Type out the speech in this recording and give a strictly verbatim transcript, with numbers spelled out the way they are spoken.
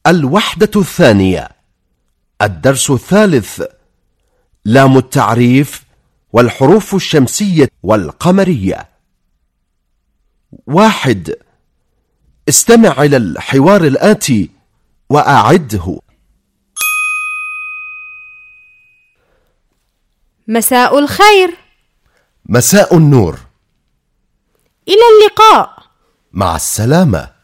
الوحدة الثانية. الدرس الثالث: لام التعريف والحروف الشمسية والقمرية. واحد. استمع إلى الحوار الآتي وأعده. مساء الخير. مساء النور. إلى اللقاء. مع السلامة.